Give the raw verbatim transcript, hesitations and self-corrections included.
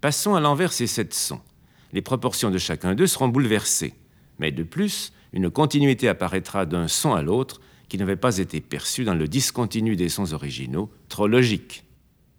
Passons à l'envers ces sept sons. Les proportions de chacun d'eux seront bouleversées. Mais de plus, une continuité apparaîtra d'un son à l'autre qui n'avait pas été perçue dans le discontinu des sons originaux, trop logique.